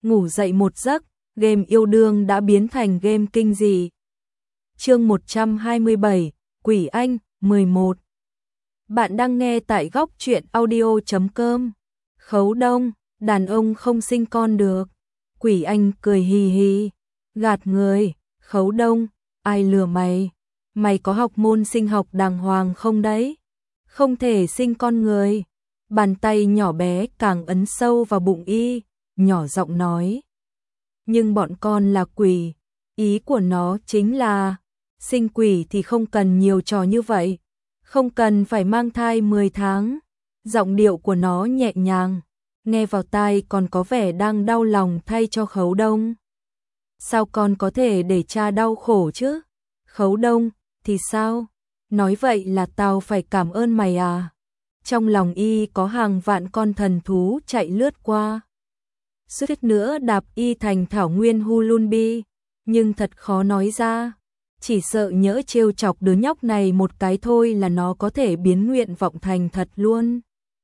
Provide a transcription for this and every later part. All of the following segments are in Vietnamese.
ngủ dậy một giấc, game yêu đương đã biến thành game kinh dị. Chương 127, Quỷ Anh, 11. Bạn đang nghe tại góc truyện audio.com. Khấu Đông, đàn ông không sinh con được. Quỷ Anh cười hì hì, gạt người. Khấu Đông, ai lừa mày? Mày có học môn sinh học đàng hoàng không đấy? Không thể sinh con người. Bàn tay nhỏ bé càng ấn sâu vào bụng y, nhỏ giọng nói. Nhưng bọn con là quỷ, ý của nó chính là sinh quỷ thì không cần nhiều trò như vậy, không cần phải mang thai 10 tháng. Giọng điệu của nó nhẹ nhàng, nghe vào tai còn có vẻ đang đau lòng thay cho Khấu Đông. Sao con có thể để cha đau khổ chứ? Khấu Đông, thì sao? Nói vậy là tao phải cảm ơn mày à? Trong lòng y có hàng vạn con thần thú chạy lướt qua. Suýt nữa đạp y thành thảo nguyên Hulunbi, nhưng thật khó nói ra. Chỉ sợ nhỡ trêu chọc đứa nhóc này một cái thôi là nó có thể biến nguyện vọng thành thật luôn.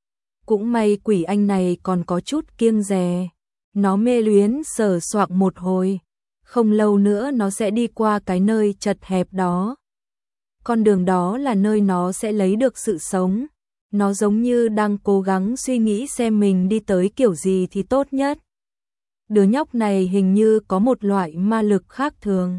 Cũng may Quỷ Anh này còn có chút kiêng dè. Nó mê luyến sờ soạng một hồi. Không lâu nữa nó sẽ đi qua cái nơi chật hẹp đó. Con đường đó là nơi nó sẽ lấy được sự sống. Nó giống như đang cố gắng suy nghĩ xem mình đi tới kiểu gì thì tốt nhất. Đứa nhóc này hình như có một loại ma lực khác thường.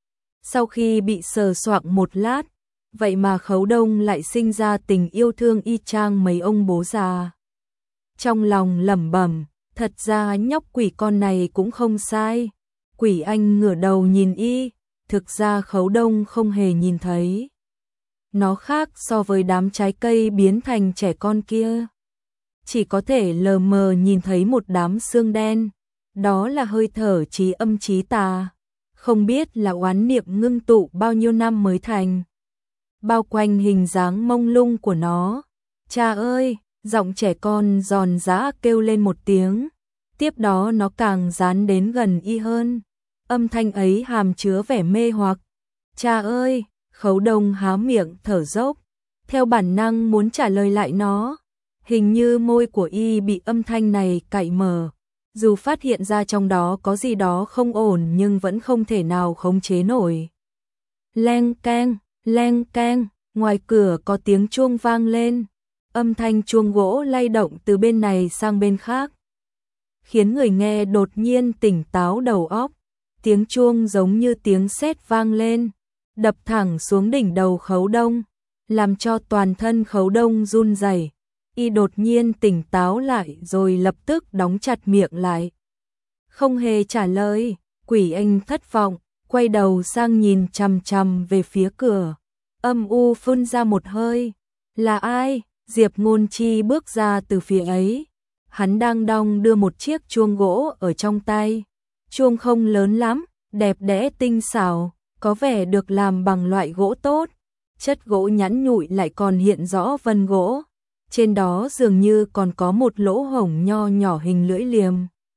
Sau khi bị sờ soạng một lát, vậy mà Khấu Đông lại sinh ra tình yêu thương y chang mấy ông bố già. Trong lòng lẩm bẩm, thật ra nhóc quỷ con này cũng không sai. Quỷ Anh ngửa đầu nhìn y, thực ra Khấu Đông không hề nhìn thấy. Nó khác so với đám trái cây biến thành trẻ con kia. Chỉ có thể lờ mờ nhìn thấy một đám xương đen. Đó là hơi thở trí âm trí tà. Không biết là oán niệm ngưng tụ bao nhiêu năm mới thành. Bao quanh hình dáng mông lung của nó. Cha ơi, giọng trẻ con giòn giã kêu lên một tiếng. Tiếp đó nó càng dán đến gần y hơn. Âm thanh ấy hàm chứa vẻ mê hoặc. Cha ơi! Khấu Đông há miệng thở dốc, theo bản năng muốn trả lời lại nó. Hình như môi của y bị âm thanh này cạy mở. Dù phát hiện ra trong đó có gì đó không ổn nhưng vẫn không thể nào khống chế nổi. Leng keng, ngoài cửa có tiếng chuông vang lên. Âm thanh chuông gỗ lay động từ bên này sang bên khác, khiến người nghe đột nhiên tỉnh táo đầu óc. Tiếng chuông giống như tiếng sét vang lên, đập thẳng xuống đỉnh đầu Khấu Đông, làm cho toàn thân Khấu Đông run rẩy. Y đột nhiên tỉnh táo lại rồi lập tức đóng chặt miệng lại. Không hề trả lời. Quỷ Anh thất vọng, quay đầu sang nhìn chằm chằm về phía cửa. Âm u phun ra một hơi. Là ai? Diệp Ngôn Chi bước ra từ phía ấy. Hắn đang đong đưa một chiếc chuông gỗ ở trong tay. Chuông không lớn lắm, đẹp đẽ tinh xảo, có vẻ được làm bằng loại gỗ tốt. Chất gỗ nhẵn nhụi lại còn hiện rõ vân gỗ. Trên đó dường như còn có một lỗ hổng nho nhỏ hình lưỡi liềm.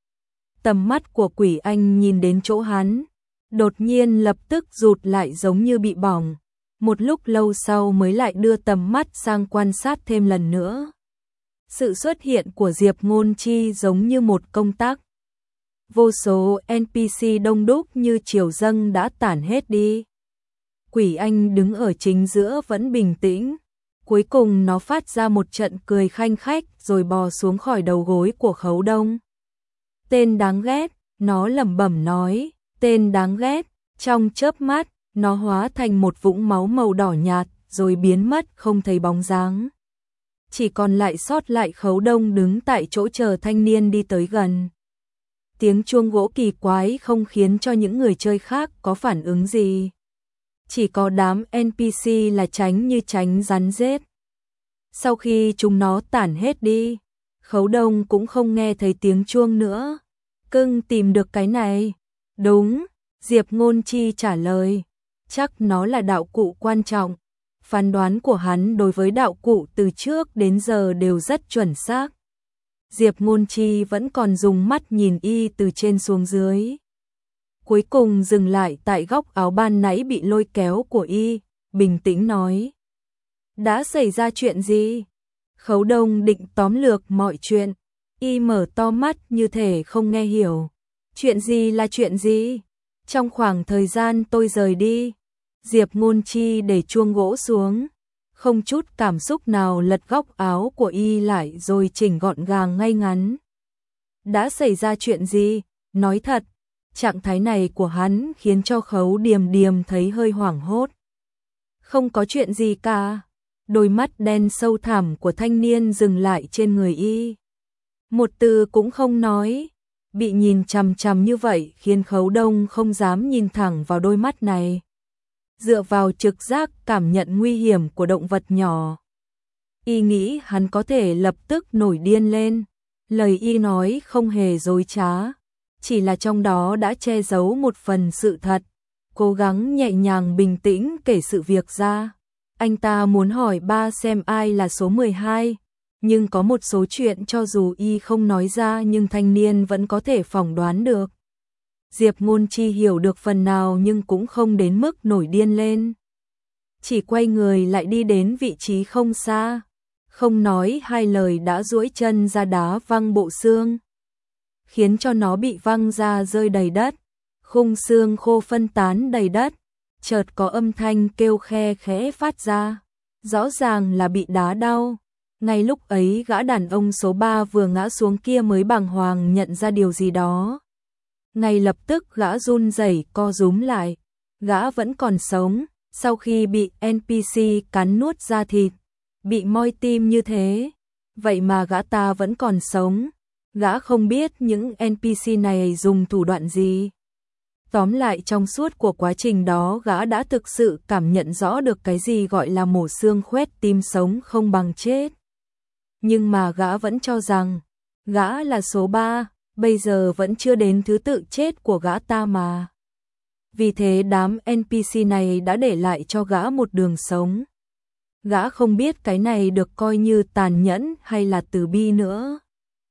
Tầm mắt của Quỷ Anh nhìn đến chỗ hắn, đột nhiên lập tức rụt lại giống như bị bỏng. Một lúc lâu sau mới lại đưa tầm mắt sang quan sát thêm lần nữa. Sự xuất hiện của Diệp Ngôn Chi giống như một công tắc. Vô số NPC đông đúc như triều dâng đã tản hết đi. Quỷ Anh đứng ở chính giữa vẫn bình tĩnh. Cuối cùng nó phát ra một trận cười khanh khách rồi bò xuống khỏi đầu gối của Khấu Đông. Tên đáng ghét, nó lẩm bẩm nói, tên đáng ghét. Trong chớp mắt, nó hóa thành một vũng máu màu đỏ nhạt rồi biến mất không thấy bóng dáng. Chỉ còn lại sót lại Khấu Đông đứng tại chỗ chờ thanh niên đi tới gần. Tiếng chuông gỗ kỳ quái không khiến cho những người chơi khác có phản ứng gì. Chỉ có đám NPC là tránh như tránh rắn rết. Sau khi chúng nó tản hết đi, Khấu Đông cũng không nghe thấy tiếng chuông nữa. Cưng tìm được cái này. Đúng, Diệp Ngôn Chi trả lời. Chắc nó là đạo cụ quan trọng. Phán đoán của hắn đối với đạo cụ từ trước đến giờ đều rất chuẩn xác. Diệp Ngôn Chi vẫn còn dùng mắt nhìn y từ trên xuống dưới. Cuối cùng dừng lại tại góc áo ban nãy bị lôi kéo của y, bình tĩnh nói. Đã xảy ra chuyện gì? Khấu Đông định tóm lược mọi chuyện. Y mở to mắt như thể không nghe hiểu. Chuyện gì là chuyện gì? Trong khoảng thời gian tôi rời đi, Diệp Ngôn Chi để chuông gỗ xuống, không chút cảm xúc nào lật góc áo của y lại rồi chỉnh gọn gàng ngay ngắn. Đã xảy ra chuyện gì? Nói thật, trạng thái này của hắn khiến cho Khấu Điềm Điềm thấy hơi hoảng hốt. Không có chuyện gì cả. Đôi mắt đen sâu thẳm của thanh niên dừng lại trên người y. Một từ cũng không nói. Bị nhìn chằm chằm như vậy khiến Khấu Đông không dám nhìn thẳng vào đôi mắt này. Dựa vào trực giác cảm nhận nguy hiểm của động vật nhỏ, y nghĩ hắn có thể lập tức nổi điên lên. Lời y nói không hề dối trá, chỉ là trong đó đã che giấu một phần sự thật. Cố gắng nhẹ nhàng bình tĩnh kể sự việc ra. Anh ta muốn hỏi ba xem ai là số 12, nhưng có một số chuyện cho dù y không nói ra nhưng thanh niên vẫn có thể phỏng đoán được. Diệp Ngôn Chi hiểu được phần nào nhưng cũng không đến mức nổi điên lên. Chỉ quay người lại đi đến vị trí không xa, không nói hai lời đã duỗi chân ra đá văng bộ xương, khiến cho nó bị văng ra rơi đầy đất. Khung xương khô phân tán đầy đất, chợt có âm thanh kêu khe khẽ phát ra, rõ ràng là bị đá đau. Ngay lúc ấy gã đàn ông số 3 vừa ngã xuống kia mới bàng hoàng nhận ra điều gì đó. Ngay lập tức gã run rẩy co rúm lại, gã vẫn còn sống, sau khi bị NPC cắn nuốt da thịt, bị moi tim như thế, vậy mà gã ta vẫn còn sống. Gã không biết những NPC này dùng thủ đoạn gì. Tóm lại trong suốt của quá trình đó gã đã thực sự cảm nhận rõ được cái gì gọi là mổ xương khoét tim sống không bằng chết. Nhưng mà gã vẫn cho rằng gã là số 3, bây giờ vẫn chưa đến thứ tự chết của gã ta mà. Vì thế đám NPC này đã để lại cho gã một đường sống. Gã không biết cái này được coi như tàn nhẫn hay là từ bi nữa.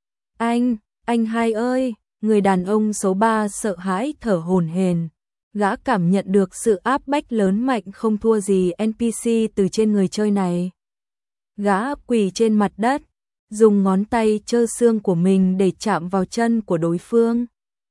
Anh hai ơi! Người đàn ông số 3 sợ hãi thở hổn hển. Gã cảm nhận được sự áp bách lớn mạnh không thua gì NPC từ trên người chơi này. Gã quỳ trên mặt đất, dùng ngón tay trơ xương của mình để chạm vào chân của đối phương.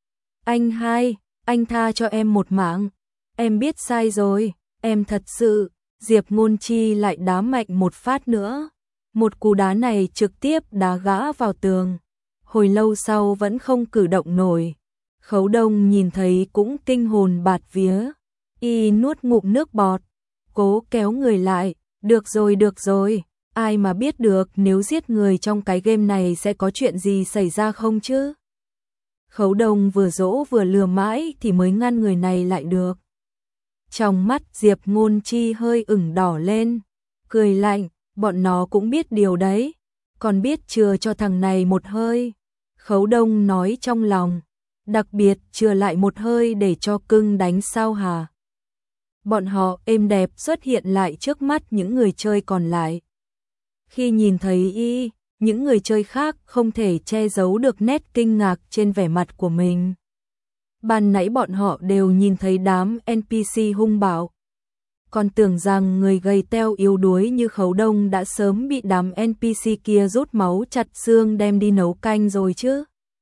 Anh hai, anh tha cho em một mạng. Em biết sai rồi, em thật sự. Diệp Ngôn Chi lại đá mạnh một phát nữa. Một cú đá này trực tiếp đá gã vào tường. Hồi lâu sau vẫn không cử động nổi. Khấu Đông nhìn thấy cũng kinh hồn bạt vía. Y nuốt ngụm nước bọt, cố kéo người lại. Được rồi, ai mà biết được nếu giết người trong cái game này sẽ có chuyện gì xảy ra không chứ? Khấu Đông vừa dỗ vừa lừa mãi thì mới ngăn người này lại được. Trong mắt Diệp Ngôn Chi hơi ửng đỏ lên, cười lạnh, bọn nó cũng biết điều đấy, còn biết chừa cho thằng này một hơi. Khấu Đông nói trong lòng, đặc biệt chừa lại một hơi để cho cưng đánh sao hả? Bọn họ êm đẹp xuất hiện lại trước mắt những người chơi còn lại. Khi nhìn thấy y, những người chơi khác không thể che giấu được nét kinh ngạc trên vẻ mặt của mình. Ban nãy bọn họ đều nhìn thấy đám NPC hung bạo, còn tưởng rằng người gầy teo yếu đuối như Khấu Đông đã sớm bị đám NPC kia rút máu chặt xương đem đi nấu canh rồi chứ.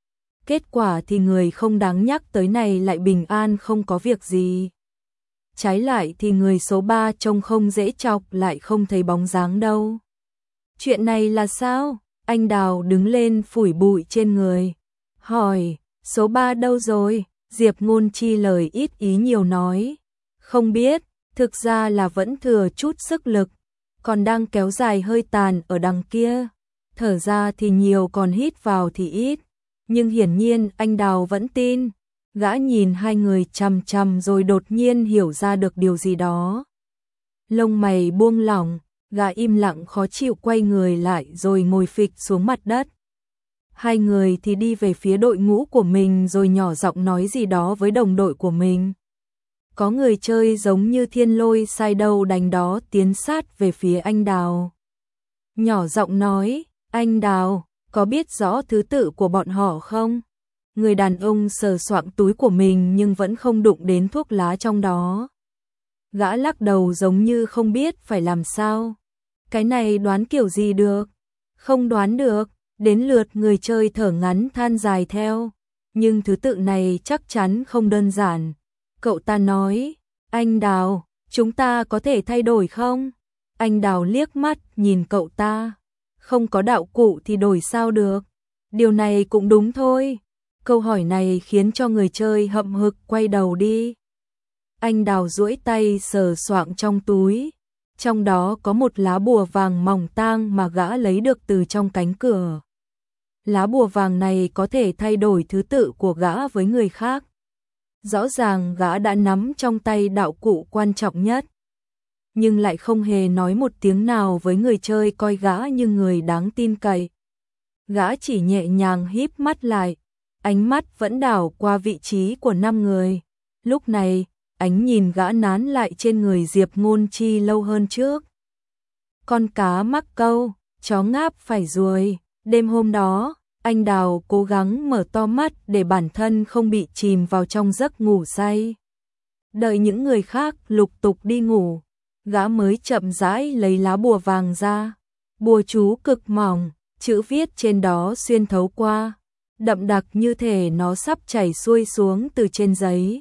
Kết quả thì người không đáng nhắc tới này lại bình an không có việc gì. Trái lại thì người số 3 trông không dễ chọc lại không thấy bóng dáng đâu. Chuyện này là sao? Anh Đào đứng lên phủi bụi trên người, hỏi, số 3 đâu rồi? Diệp Ngôn Chi lời ít ý nhiều nói, không biết, thực ra là vẫn thừa chút sức lực, còn đang kéo dài hơi tàn ở đằng kia, thở ra thì nhiều còn hít vào thì ít, nhưng hiển nhiên anh Đào vẫn tin. Gã nhìn hai người chằm chằm rồi đột nhiên hiểu ra được điều gì đó. Lông mày buông lỏng, gã im lặng khó chịu quay người lại rồi ngồi phịch xuống mặt đất. Hai người thì đi về phía đội ngũ của mình rồi nhỏ giọng nói gì đó với đồng đội của mình. Có người chơi giống như thiên lôi sai đâu đánh đó tiến sát về phía anh Đào. Nhỏ giọng nói, anh Đào, có biết rõ thứ tự của bọn họ không? Người đàn ông sờ soạng túi của mình nhưng vẫn không đụng đến thuốc lá trong đó. Gã lắc đầu giống như không biết phải làm sao. Cái này đoán kiểu gì được? Không đoán được, đến lượt người chơi thở ngắn than dài theo. nhưng thứ tự này chắc chắn không đơn giản. Cậu ta nói, anh Đào, chúng ta có thể thay đổi không? Anh Đào liếc mắt nhìn cậu ta, không có đạo cụ thì đổi sao được? Điều này cũng đúng thôi. Câu hỏi này khiến cho người chơi hậm hực quay đầu đi. Anh Đào duỗi tay sờ soạng trong túi, trong đó có một lá bùa vàng mỏng tang mà gã lấy được từ trong cánh cửa. Lá bùa vàng này có thể thay đổi thứ tự của gã với người khác. Rõ ràng gã đã nắm trong tay đạo cụ quan trọng nhất, nhưng lại không hề nói một tiếng nào với người chơi coi gã như người đáng tin cậy. Gã chỉ nhẹ nhàng híp mắt lại, ánh mắt vẫn đảo qua vị trí của 5 người. Lúc này, ánh nhìn gã nán lại trên người Diệp Ngôn Chi lâu hơn trước. Con cá mắc câu, chó ngáp phải ruồi. Đêm hôm đó, anh Đào cố gắng mở to mắt để bản thân không bị chìm vào trong giấc ngủ say. Đợi những người khác lục tục đi ngủ, gã mới chậm rãi lấy lá bùa vàng ra. Bùa chú cực mỏng, chữ viết trên đó xuyên thấu qua, đậm đặc như thể nó sắp chảy xuôi xuống từ trên giấy.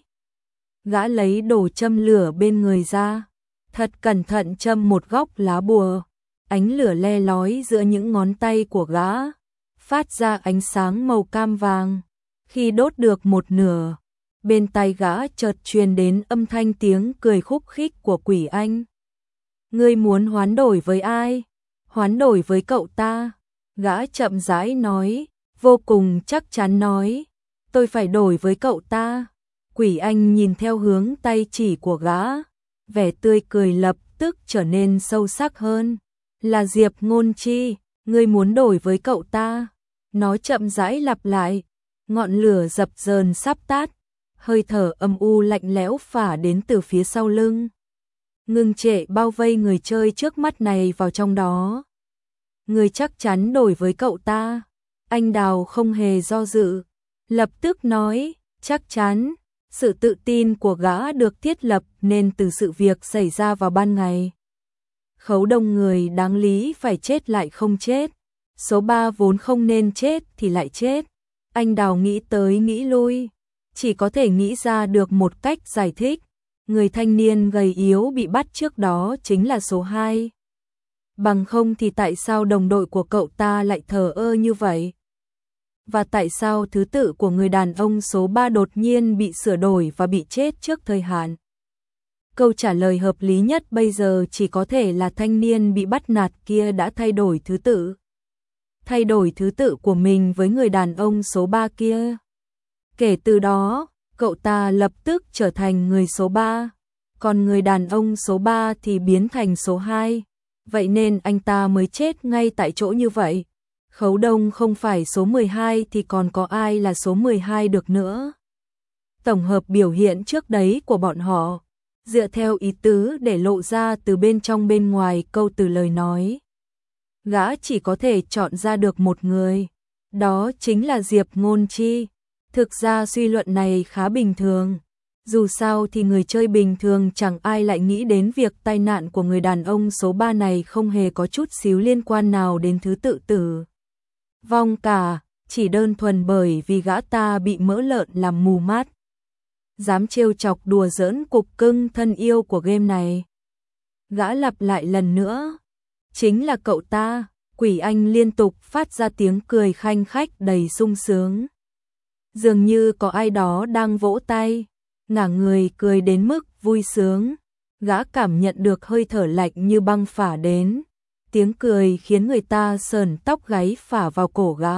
Gã lấy đồ châm lửa bên người ra, thật cẩn thận châm một góc lá bùa. Ánh lửa le lói giữa những ngón tay của gã, phát ra ánh sáng màu cam vàng. Khi đốt được một nửa, bên tai gã chợt truyền đến âm thanh tiếng cười khúc khích của Quỷ Anh. Ngươi muốn hoán đổi với ai? Hoán đổi với cậu ta. Gã chậm rãi nói, vô cùng chắc chắn nói, tôi phải đổi với cậu ta. Quỷ Anh nhìn theo hướng tay chỉ của gã, vẻ tươi cười lập tức trở nên sâu sắc hơn. Là Diệp Ngôn Chi, ngươi muốn đổi với cậu ta. Nó chậm rãi lặp lại, ngọn lửa dập dờn sắp tắt, hơi thở âm u lạnh lẽo phả đến từ phía sau lưng. Ngưng trệ bao vây người chơi trước mắt này vào trong đó. Ngươi chắc chắn đổi với cậu ta. Anh Đào không hề do dự, lập tức nói, chắc chắn. Sự tự tin của gã được thiết lập nên từ sự việc xảy ra vào ban ngày. Khấu Đông người đáng lý phải chết lại không chết, số 3 vốn không nên chết thì lại chết. Anh Đào nghĩ tới nghĩ lui, chỉ có thể nghĩ ra được một cách giải thích. Người thanh niên gầy yếu bị bắt trước đó chính là số 2. Bằng không thì tại sao đồng đội của cậu ta lại thờ ơ như vậy? Và tại sao thứ tự của người đàn ông số 3 đột nhiên bị sửa đổi và bị chết trước thời hạn? Câu trả lời hợp lý nhất bây giờ chỉ có thể là thanh niên bị bắt nạt kia đã thay đổi thứ tự. Thay đổi thứ tự của mình với người đàn ông số 3 kia. Kể từ đó, cậu ta lập tức trở thành người số 3, còn người đàn ông số 3 thì biến thành số 2. Vậy nên anh ta mới chết ngay tại chỗ như vậy. Khấu Đông không phải số 12 thì còn có ai là số 12 được nữa. Tổng hợp biểu hiện trước đấy của bọn họ, dựa theo ý tứ để lộ ra từ bên trong bên ngoài câu từ lời nói. Gã chỉ có thể chọn ra được một người, đó chính là Diệp Ngôn Chi. Thực ra suy luận này khá bình thường. Dù sao thì người chơi bình thường chẳng ai lại nghĩ đến việc tai nạn của người đàn ông số 3 này không hề có chút xíu liên quan nào đến thứ tự tử vong cả, chỉ đơn thuần bởi vì gã ta bị mỡ lợn làm mù mắt. Dám trêu chọc đùa giỡn cục cưng thân yêu của game này. Gã lặp lại lần nữa, chính là cậu ta. Quỷ Anh liên tục phát ra tiếng cười khanh khách đầy sung sướng. Dường như có ai đó đang vỗ tay, ngả người cười đến mức vui sướng. Gã cảm nhận được hơi thở lạnh như băng phả đến. Tiếng cười khiến người ta sờn tóc gáy phả vào cổ gã.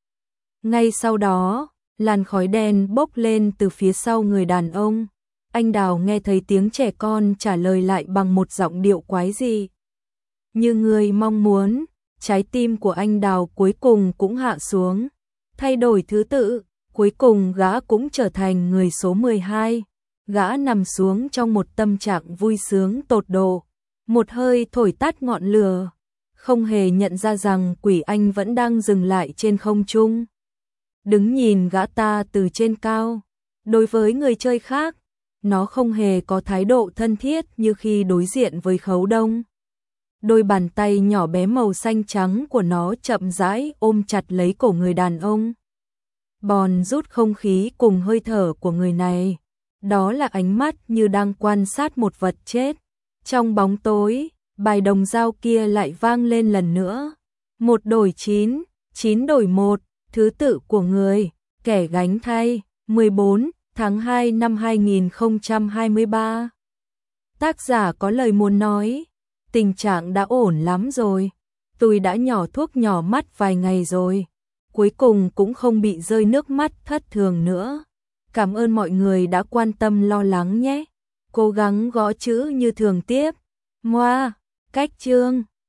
Ngay sau đó, làn khói đen bốc lên từ phía sau người đàn ông. Anh Đào nghe thấy tiếng trẻ con trả lời lại bằng một giọng điệu quái dị. Như người mong muốn, trái tim của anh Đào cuối cùng cũng hạ xuống. Thay đổi thứ tự, cuối cùng gã cũng trở thành người số 12. Gã nằm xuống trong một tâm trạng vui sướng tột độ. Một hơi thổi tắt ngọn lửa. Không hề nhận ra rằng Quỷ Anh vẫn đang dừng lại trên không trung. Đứng nhìn gã ta từ trên cao. Đối với người chơi khác, nó không hề có thái độ thân thiết như khi đối diện với Khấu Đông. Đôi bàn tay nhỏ bé màu xanh trắng của nó chậm rãi ôm chặt lấy cổ người đàn ông. bòn rút không khí cùng hơi thở của người này. Đó là ánh mắt như đang quan sát một vật chết. Trong bóng tối, bài đồng dao kia lại vang lên lần nữa. 1 đổi 9, 9 đổi 1, thứ tự của người, kẻ gánh thay, 14 tháng 2 năm 2023. Tác giả có lời muốn nói, tình trạng đã ổn lắm rồi. Tôi đã nhỏ thuốc nhỏ mắt vài ngày rồi. Cuối cùng cũng không bị rơi nước mắt thất thường nữa. Cảm ơn mọi người đã quan tâm lo lắng nhé. Cố gắng gõ chữ như thường tiếp. Moa, cách chương.